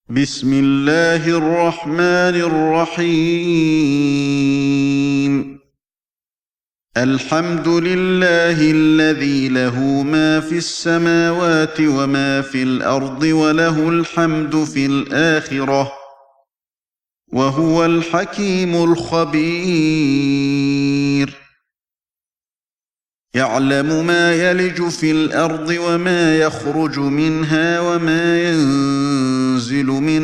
بسم الله الرحمن الرحيم. الحمد لله الذي له ما في السماوات وما في الأرض وله الحمد في الآخرة وهو الحكيم الخبير. يعلم ما يلج في الأرض وما يخرج منها وما ينزل من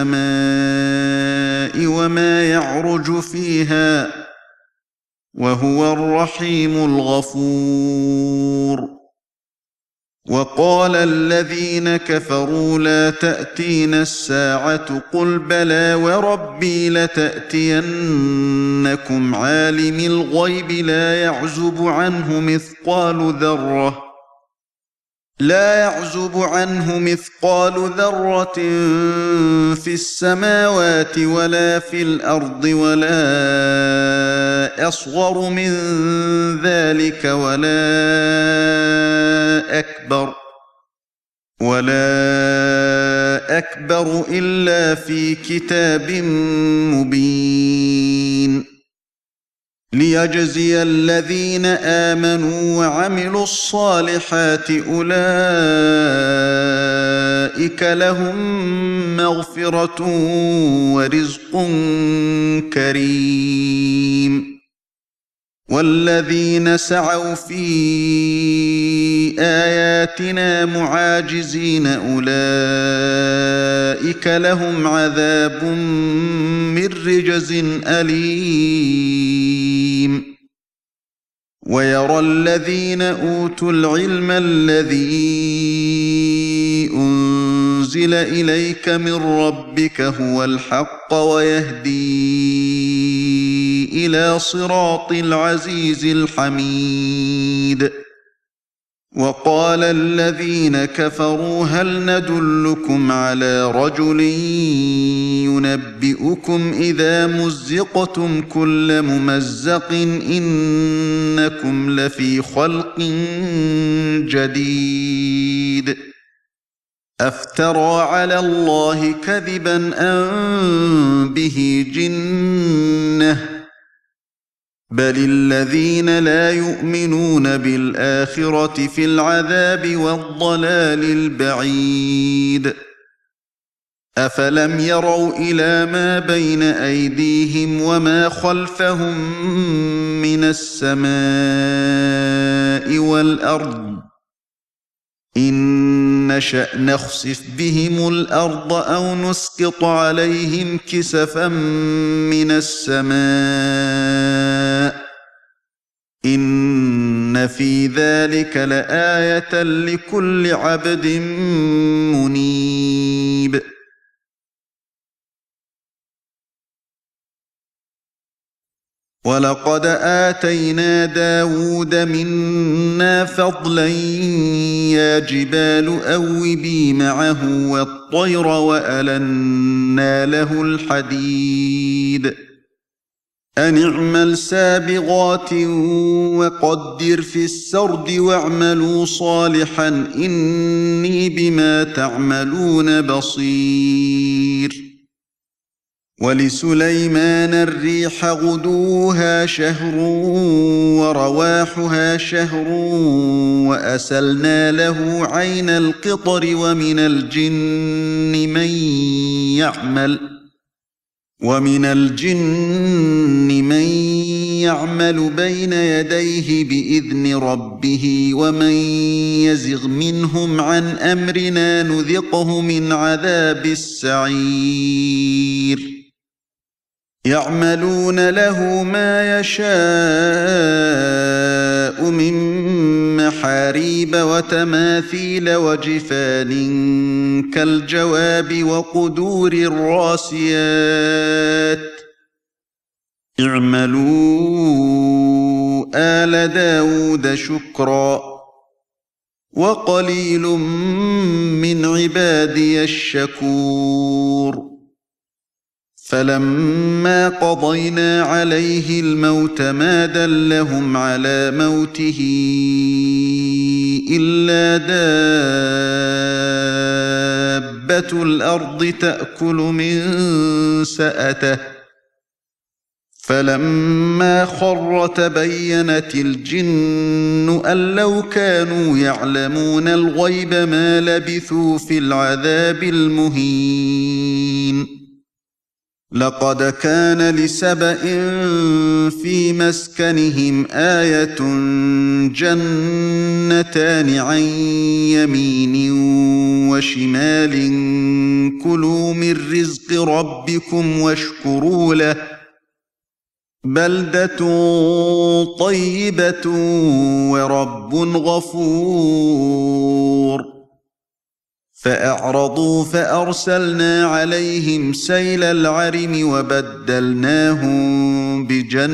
السماء وما يعرج فيها وهو الرحيم الغفور. وقال الذين كفروا لا تأتينا الساعة قل بلى وربي لتأتينكم عالم الغيب لا يعزب عنه مثقال ذرة في السماوات ولا في الأرض ولا أصغر من ذلك ولا أكبر إلا في كتاب مبين. ليجزي الذين آمنوا وعملوا الصالحات أولئك لهم مغفرة ورزق كريم. والذين سعوا في آياتنا معاجزين أولئك لهم عذاب من رجز أليم. ويرى الذين أوتوا العلم الذي أنزل إليك من ربك هو الحق ويهدي إلى صراط العزيز الحميد. وقال الذين كفروا هل ندلكم على رجل ينبئكم إذا مزقتم كل ممزق إنكم لفي خلق جديد. أفترى على الله كذبا أم به جنة بل الذين لا يؤمنون بالآخرة في العذاب والضلال البعيد. أفلم يروا إلى ما بين أيديهم وما خلفهم من السماء والأرض إن نشأ نخسف بهم الأرض أو نسقط عليهم كسفا من السماء إن في ذلك لآية لكل عبد منيب. ولقد آتينا داود منا فضلا يا جبال أوبي معه والطير وألنا له الحديد أن اعمل سابغات وقدر في السرد واعملوا صالحا إني بما تعملون بصير. ولسليمان الريح غدوها شهر ورواحها شهر وأسلنا له عين القطر ومن الجن من يعمل بين يديه بإذن ربه ومن يزغ منهم عن أمرنا نذقه من عذاب السعير. يعملون له ما يشاء من محاريب وتماثيل وجفان كالجواب وقدور الراسيات اعملوا آل داود شكرا وقليل من عبادي الشكور. فلما قضينا عليه الموت ما دلهم على موته إلا دابة الأرض تأكل من سأته فلما خر تبينت الجن أن لو كانوا يعلمون الغيب ما لبثوا في العذاب المهين لقد كان لسبإ في مسكنهم آية جنتان عن يمين وشمال كلوا من رزق ربكم واشكروا له بلدة طيبة ورب غفور فأعرضوا فأرسلنا عليهم سيل العرم وبدلناهم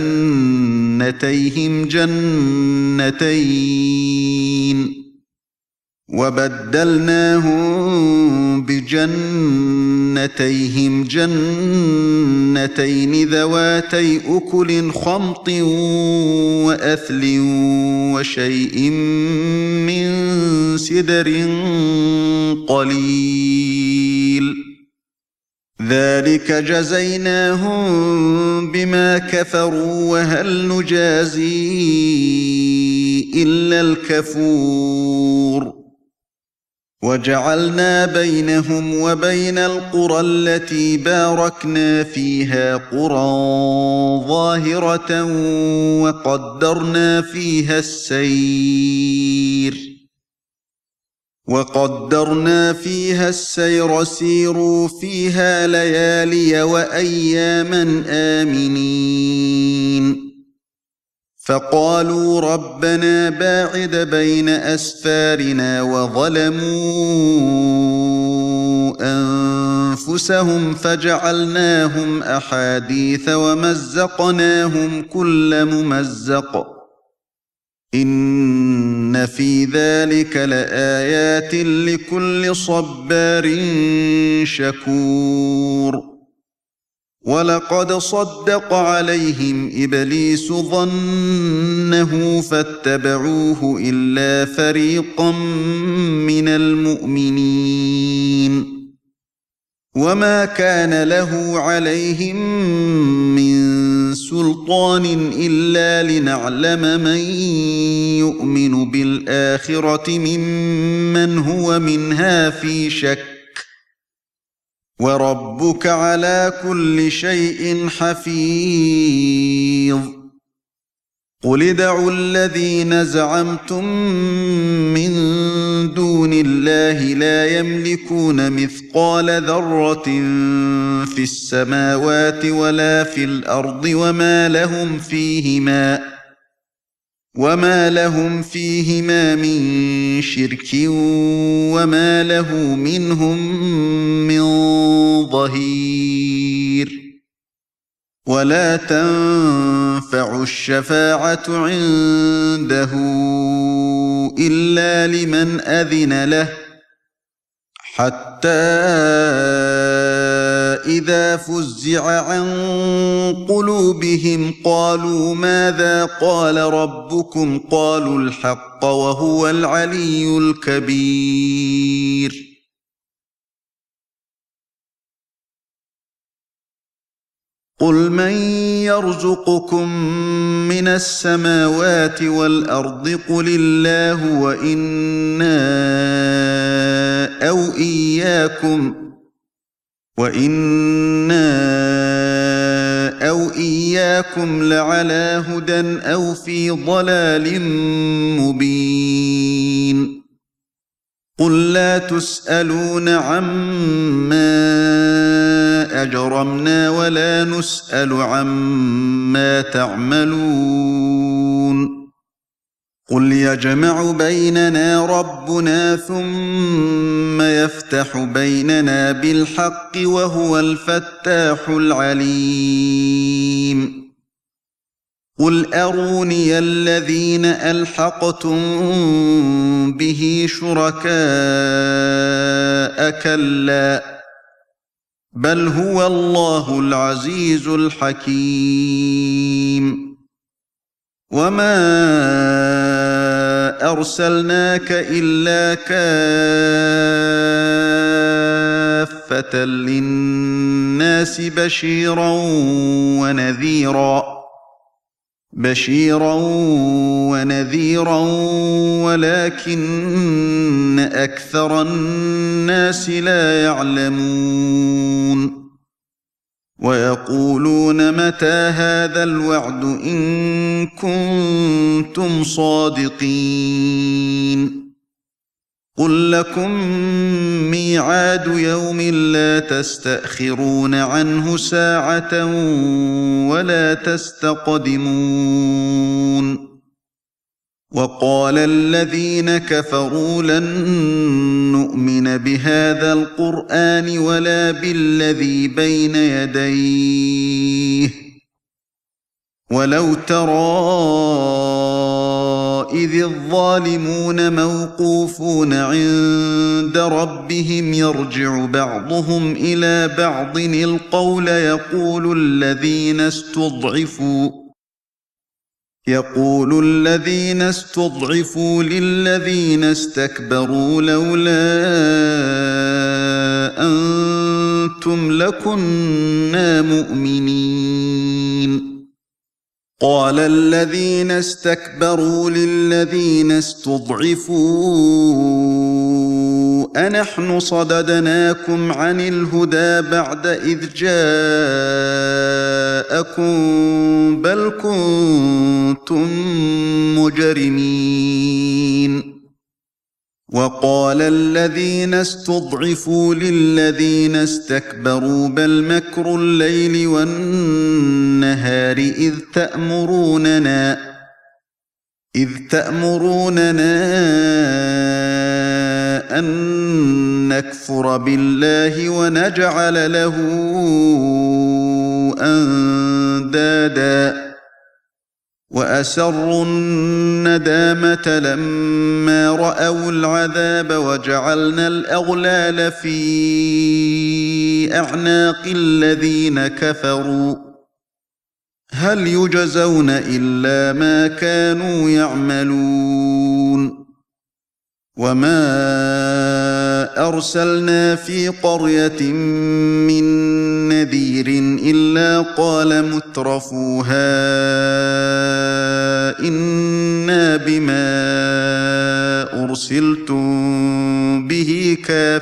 بجنتيهم جنتين ذواتي أكل خمط وأثل وشيء من سدر قليل ذلك جزيناهم بما كفروا وهل نجازي إلا الكفور وجعلنا بينهم وبين القرى التي باركنا فيها قرى ظاهرة وقدرنا فيها السير سيروا فيها ليالي وأياما آمنين فقالوا ربنا باعد بين أسفارنا وظلموا أنفسهم فجعلناهم أحاديث ومزقناهم كل ممزق إن في ذلك لآيات لكل صبار شكور ولقد صدق عليهم إبليس ظنه فاتبعوه إلا فريقا من المؤمنين وما كان له عليهم من سلطان إلا لنعلم من يؤمن بالآخرة ممن هو منها في شك وربك على كل شيء حفيظ قل ادعوا الذين زعمتم من دون الله لا يملكون مثقال ذرة في السماوات ولا في الأرض وما لهم فيهما من شرك وما له منهم من ظهير ولا تنفع الشفاعة عنده إلا لمن أذن له حتى إذا فزع عن قلوبهم قالوا ماذا قال ربكم قالوا الحق وهو العلي الكبير قل من يرزقكم من السماوات والأرض قل الله وإنا أو إياكم لعلى هدى أو في ضلال مبين قل لا تسألون عما أجرمنا ولا نسأل عما تعملون قل يجمع بيننا ربنا ثم يفتح بيننا بالحق وهو الفتاح العليم قل أروني الذين ألحقتم به شركاء كلا بل هو الله العزيز الحكيم وما أرسلناك إلا كافة للناس بشيرا ونذيرا ولكن أكثر الناس لا يعلمون ويقولون متى هذا الوعد إن كنتم صادقين قل لكم ميعاد يوم لا تستأخرون عنه ساعة ولا تستقدمون وقال الذين كفروا لن نؤمن بهذا القرآن ولا بالذي بين يديه ولو ترى إذ الظالمون موقوفون عند ربهم يرجع بعضهم إلى بعض القول يقول الذين استضعفوا للذين استكبروا لولا أنتم لكنا مؤمنين قال الذين استكبروا للذين استضعفوا أنحن صددناكم عن الهدى بعد إذ جاءكم بل كنتم مجرمين وقال الذين استضعفوا للذين استكبروا بل مكر الليل والنهار إذ تأمروننا أن نكفر بالله ونجعل له أندادا وأسروا الندامة لما رأوا العذاب وجعلنا الأغلال في أعناق الذين كفروا هل يجزون إلا ما كانوا يعملون وما أرسلنا في قرية من نذير إلا قال مترفوها إنا بما أرسلتم به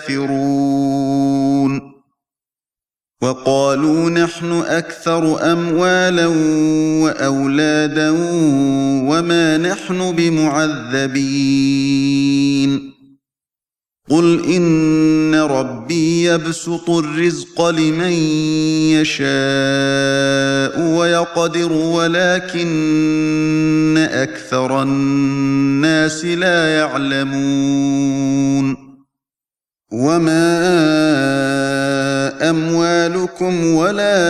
كافرون وقالوا نحن أكثر أموالا وأولادا وما نحن بمعذبين قل إن ربي يبسط الرزق لمن يشاء ويقدر ولكن أكثر الناس لا يعلمون وما أموالكم ولا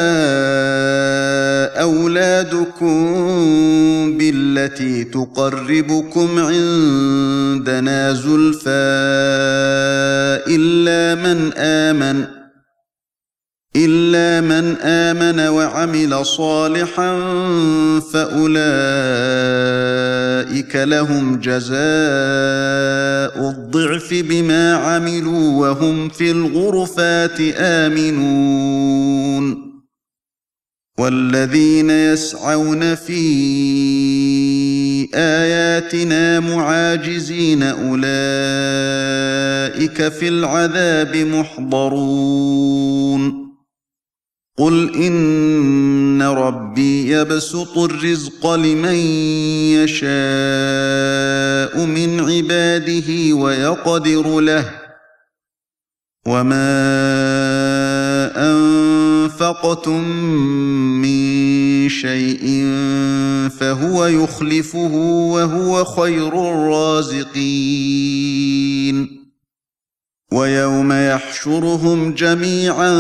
أولادكم بالتي تقربكم عندنا زلفى إلا من آمن وعمل صالحا فأولئك لهم جزاء الضعف بما عملوا وهم في الغرفات آمنون والذين يسعون في آياتنا معاجزين أولئك في العذاب محضرون قل إن ربي يبسط الرزق لمن يشاء من عباده ويقدر له وما أنفقتم من شيء فهو يخلفه وهو خير الرازقين ويوم يحشرهم جميعا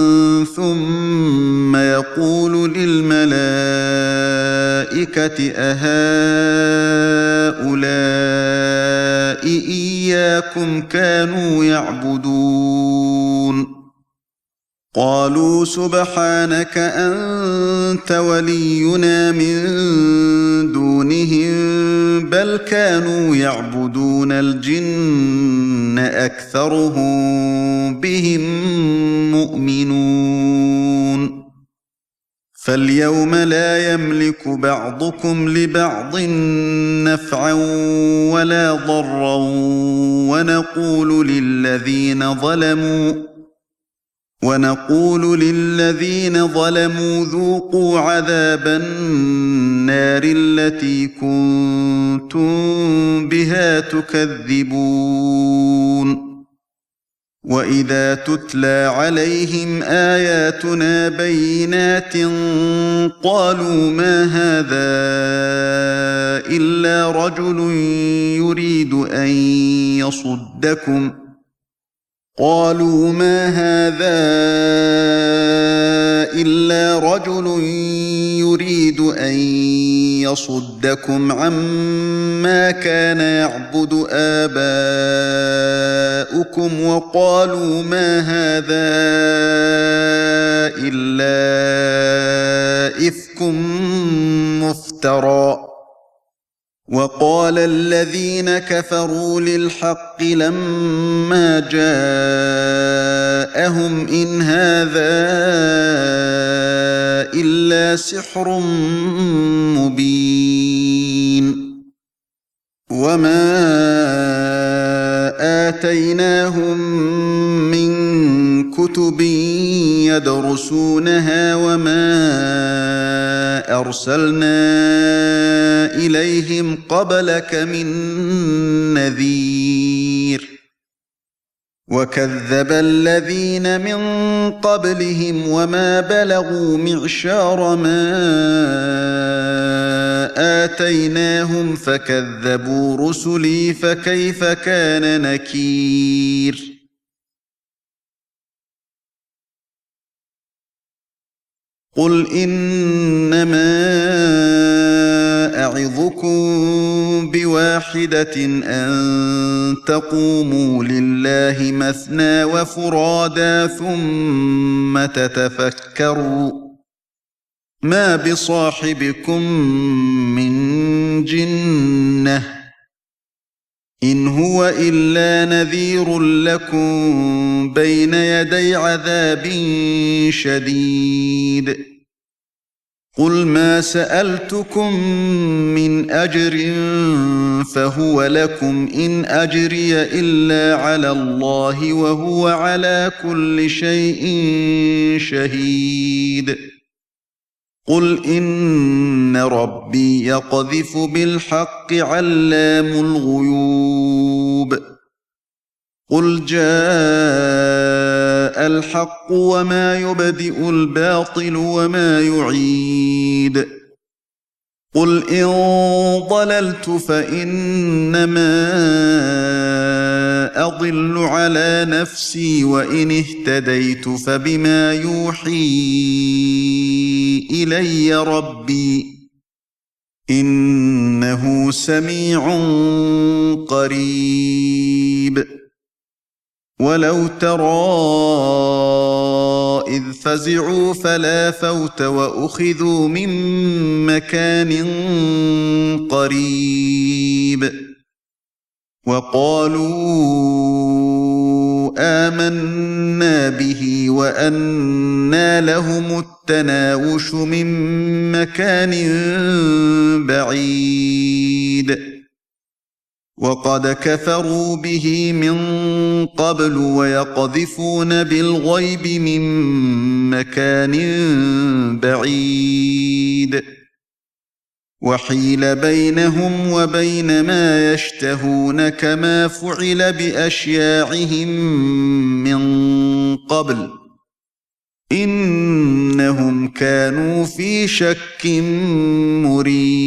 ثم يقول للملائكة أهؤلاء إياكم كانوا يعبدون قالوا سبحانك أنت ولينا من دونهم بل كانوا يعبدون الجن أكثرهم بهم مؤمنون فاليوم لا يملك بعضكم لبعض نفعا ولا ضرا ونقول للذين ظلموا ذوقوا عذاب النار التي كنتم بها تكذبون وإذا تتلى عليهم آياتنا بينات قالوا ما هذا إلا رجل يريد أن يصدكم عما كان يعبد آباؤكم وقالوا ما هذا إلا إفك مفترى وقال الذين كفروا للحق لما جاءهم إن هذا إلا سحر مبين وما آتيناهم من كتب يدرسونها وما أرسلنا إليهم قبلك من نذير وكذب الذين من قبلهم وما بلغوا معشار ما آتيناهم فكذبوا رسلي فكيف كان نكير قل إنما أعظكم بواحدة أن تقوموا لله مثنى وفرادا ثم تتفكروا ما بصاحبكم من جنة إن هو إلا نذير لكم بين يدي عذاب شديد قل ما سألتكم من أجر فهو لكم إن أجري إلا على الله وهو على كل شيء شهيد قل إن ربي يقذف بالحق علام الغيوب قل جاء الحق وما يبدئ الباطل وما يعيد قل إن ضللت فإنما أضل على نفسي وإن اهتديت فبما يوحي إلي ربي إنه سميع قريب ولو ترى إذ فزعوا فلا فوت وأخذوا من مكان قريب وقالوا آمنا به وأنى لهم التناوش من مكان بعيد وقد كفروا به من قبل ويقذفون بالغيب من مكان بعيد وحيل بينهم وبين ما يشتهون كما فعل بأشياعهم من قبل إنهم كانوا في شك مريب